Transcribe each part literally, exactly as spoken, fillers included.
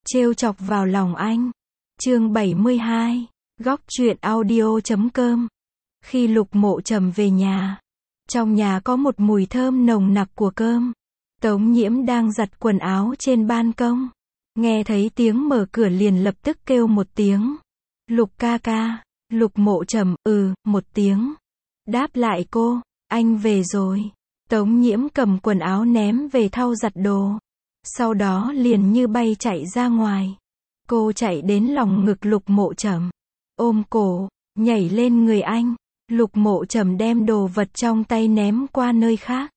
Trêu chọc vào lòng anh. Chương bảy mươi hai. Góc truyện audio chấm com. Khi Lục Mộ Trầm về nhà, trong nhà có một mùi thơm nồng nặc của cơm. Tống Nhiễm đang giặt quần áo trên ban công, nghe thấy tiếng mở cửa liền lập tức kêu một tiếng. Lục ca ca. Lục Mộ Trầm, ừ, một tiếng. Đáp lại cô, anh về rồi. Tống Nhiễm cầm quần áo ném về thau giặt đồ. Sau đó liền như bay chạy ra ngoài. Cô chạy đến lòng ngực Lục Mộ Trầm, ôm cổ, nhảy lên người anh. Lục Mộ Trầm đem đồ vật trong tay ném qua nơi khác.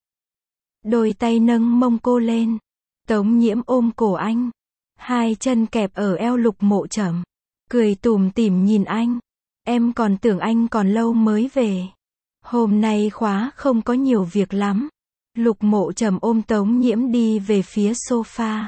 Đôi tay nâng mông cô lên. Tống Nhiễm ôm cổ anh, hai chân kẹp ở eo Lục Mộ Trầm, cười tủm tỉm nhìn anh. Em còn tưởng anh còn lâu mới về. Hôm nay khóa không có nhiều việc lắm. Lục Mộ Trầm ôm Tống Nhiễm đi về phía sofa.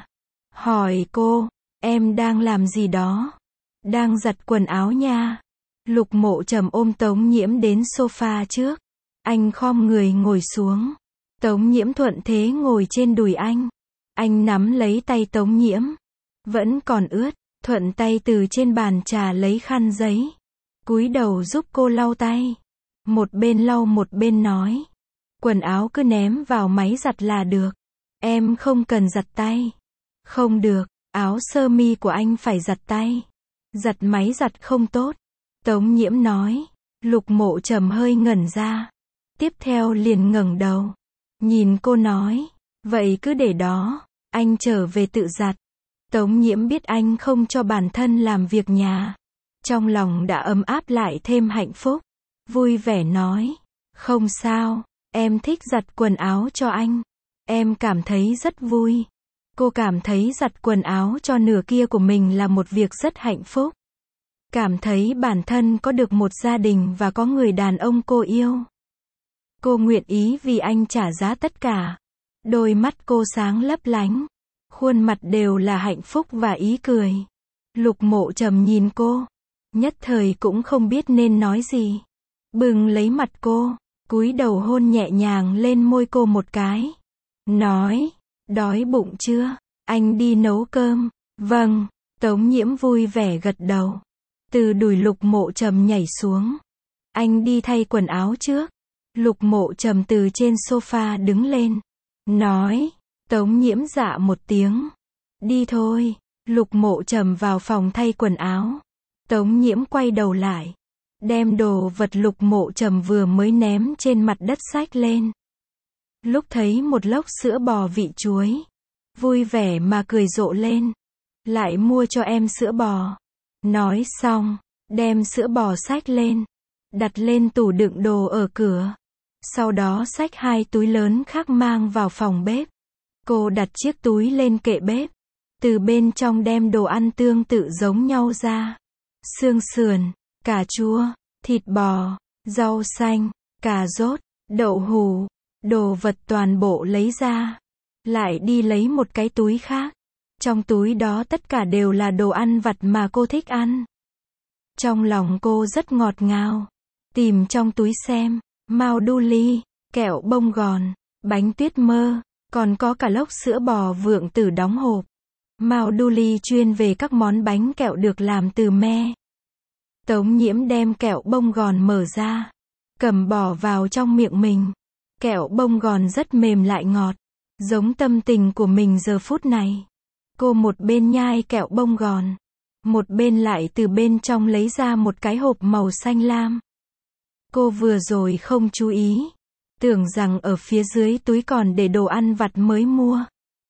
Hỏi cô, em đang làm gì đó? Đang giặt quần áo nha. Lục Mộ Trầm ôm Tống Nhiễm đến sofa trước. Anh khom người ngồi xuống. Tống Nhiễm thuận thế ngồi trên đùi anh. Anh nắm lấy tay Tống Nhiễm, vẫn còn ướt, thuận tay từ trên bàn trà lấy khăn giấy, cúi đầu giúp cô lau tay. Một bên lau một bên nói, quần áo cứ ném vào máy giặt là được. Em không cần giặt tay. Không được, áo sơ mi của anh phải giặt tay. Giặt máy giặt không tốt. Tống Nhiễm nói. Lục Mộ Trầm hơi ngẩn ra. Tiếp theo liền ngẩng đầu, nhìn cô nói, vậy cứ để đó, anh trở về tự giặt. Tống Nhiễm biết anh không cho bản thân làm việc nhà. Trong lòng đã ấm áp lại thêm hạnh phúc. Vui vẻ nói, không sao, em thích giặt quần áo cho anh. Em cảm thấy rất vui. Cô cảm thấy giặt quần áo cho nửa kia của mình là một việc rất hạnh phúc. Cảm thấy bản thân có được một gia đình và có người đàn ông cô yêu. Cô nguyện ý vì anh trả giá tất cả. Đôi mắt cô sáng lấp lánh, khuôn mặt đều là hạnh phúc và ý cười. Lục Mộ Trầm nhìn cô, nhất thời cũng không biết nên nói gì. Bừng lấy mặt cô, cúi đầu hôn nhẹ nhàng lên môi cô một cái. Nói, đói bụng chưa? Anh đi nấu cơm. Vâng. Tống Nhiễm vui vẻ gật đầu. Từ đùi Lục Mộ Trầm nhảy xuống. Anh đi thay quần áo trước. Lục Mộ Trầm từ trên sofa đứng lên, nói. Tống Nhiễm dạ một tiếng. Đi thôi. Lục Mộ Trầm vào phòng thay quần áo. Tống Nhiễm quay đầu lại, đem đồ vật Lục Mộ Trầm vừa mới ném trên mặt đất xách lên. Lúc thấy một lốc sữa bò vị chuối, vui vẻ mà cười rộ lên. Lại mua cho em sữa bò. Nói xong, đem sữa bò xách lên, đặt lên tủ đựng đồ ở cửa. Sau đó xách hai túi lớn khác mang vào phòng bếp. Cô đặt chiếc túi lên kệ bếp. Từ bên trong đem đồ ăn tương tự giống nhau ra. Xương sườn, cà chua, thịt bò, rau xanh, cà rốt, đậu hũ, đồ vật toàn bộ lấy ra. Lại đi lấy một cái túi khác. Trong túi đó tất cả đều là đồ ăn vặt mà cô thích ăn. Trong lòng cô rất ngọt ngào. Tìm trong túi xem, Mao đu ly, kẹo bông gòn, bánh tuyết mơ, còn có cả lốc sữa bò vượng tử đóng hộp. Mao đu ly chuyên về các món bánh kẹo được làm từ me. Tống Nhiễm đem kẹo bông gòn mở ra, cầm bỏ vào trong miệng mình. Kẹo bông gòn rất mềm lại ngọt, giống tâm tình của mình giờ phút này. Cô một bên nhai kẹo bông gòn, một bên lại từ bên trong lấy ra một cái hộp màu xanh lam. Cô vừa rồi không chú ý, tưởng rằng ở phía dưới túi còn để đồ ăn vặt mới mua.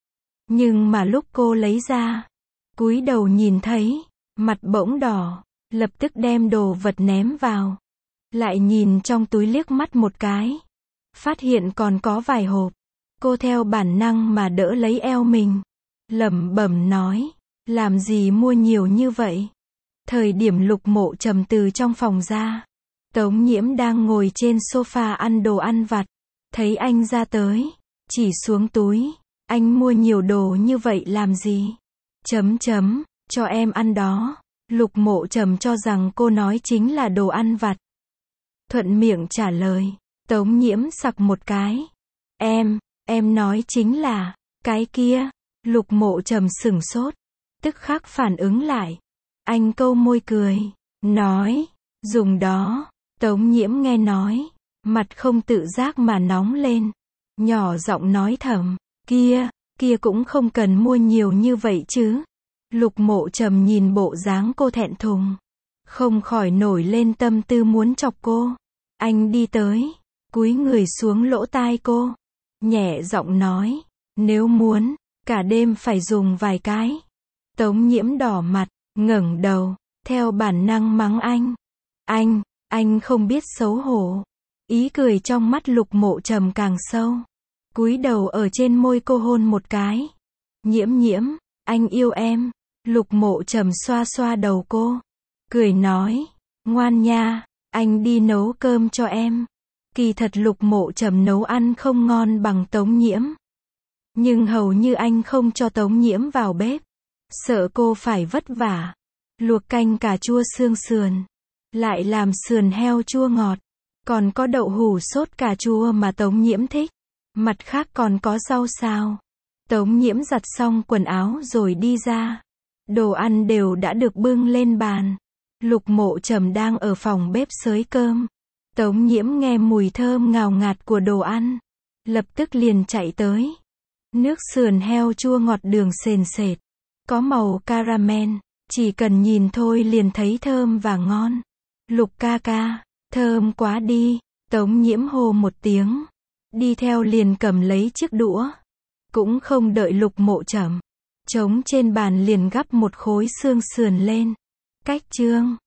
Nhưng mà lúc cô lấy ra, cúi đầu nhìn thấy, mặt bỗng đỏ, lập tức đem đồ vật ném vào. Lại nhìn trong túi liếc mắt một cái, phát hiện còn có vài hộp. Cô theo bản năng mà đỡ lấy eo mình, lẩm bẩm nói, làm gì mua nhiều như vậy? Thời điểm Lục Mộ Trầm từ trong phòng ra, Tống Nhiễm đang ngồi trên sofa ăn đồ ăn vặt. Thấy anh ra tới, chỉ xuống túi, anh mua nhiều đồ như vậy làm gì? Chấm chấm, cho em ăn đó. Lục Mộ Trầm cho rằng cô nói chính là đồ ăn vặt. Thuận miệng trả lời. Tống Nhiễm sặc một cái. Em, em nói chính là, cái kia. Lục Mộ Trầm sửng sốt. tức khắc phản ứng lại. Anh câu môi cười, nói, dùng đó. Tống Nhiễm nghe nói, mặt không tự giác mà nóng lên, nhỏ giọng nói thầm, kia, kia cũng không cần mua nhiều như vậy chứ. Lục Mộ Trầm nhìn bộ dáng cô thẹn thùng, không khỏi nổi lên tâm tư muốn chọc cô. Anh đi tới, cúi người xuống lỗ tai cô, nhẹ giọng nói, nếu muốn, cả đêm phải dùng vài cái. Tống Nhiễm đỏ mặt, ngẩng đầu, theo bản năng mắng anh. Anh, anh không biết xấu hổ. Ý cười trong mắt Lục Mộ Trầm càng sâu, cúi đầu ở trên môi cô hôn một cái. Nhiễm Nhiễm, anh yêu em. Lục Mộ Trầm xoa xoa đầu cô, cười nói, ngoan nha, anh đi nấu cơm cho em. Kỳ thật Lục Mộ Trầm nấu ăn không ngon bằng Tống Nhiễm, nhưng hầu như anh không cho Tống Nhiễm vào bếp, sợ cô phải vất vả. Luộc canh cà chua xương sườn, lại làm sườn heo chua ngọt, còn có đậu hủ sốt cà chua mà Tống Nhiễm thích. Mặt khác còn có rau xào. Tống Nhiễm giặt xong quần áo rồi đi ra. Đồ ăn đều đã được bưng lên bàn. Lục Mộ Trầm đang ở phòng bếp xới cơm. Tống Nhiễm nghe mùi thơm ngào ngạt của đồ ăn, lập tức liền chạy tới. Nước sườn heo chua ngọt đường sền sệt, có màu caramel, chỉ cần nhìn thôi liền thấy thơm và ngon. Lục ca ca, thơm quá đi. Tống Nhiễm hô một tiếng, đi theo liền cầm lấy chiếc đũa, cũng không đợi Lục Mộ Trầm, trống trên bàn liền gắp một khối xương sườn lên. Cách chương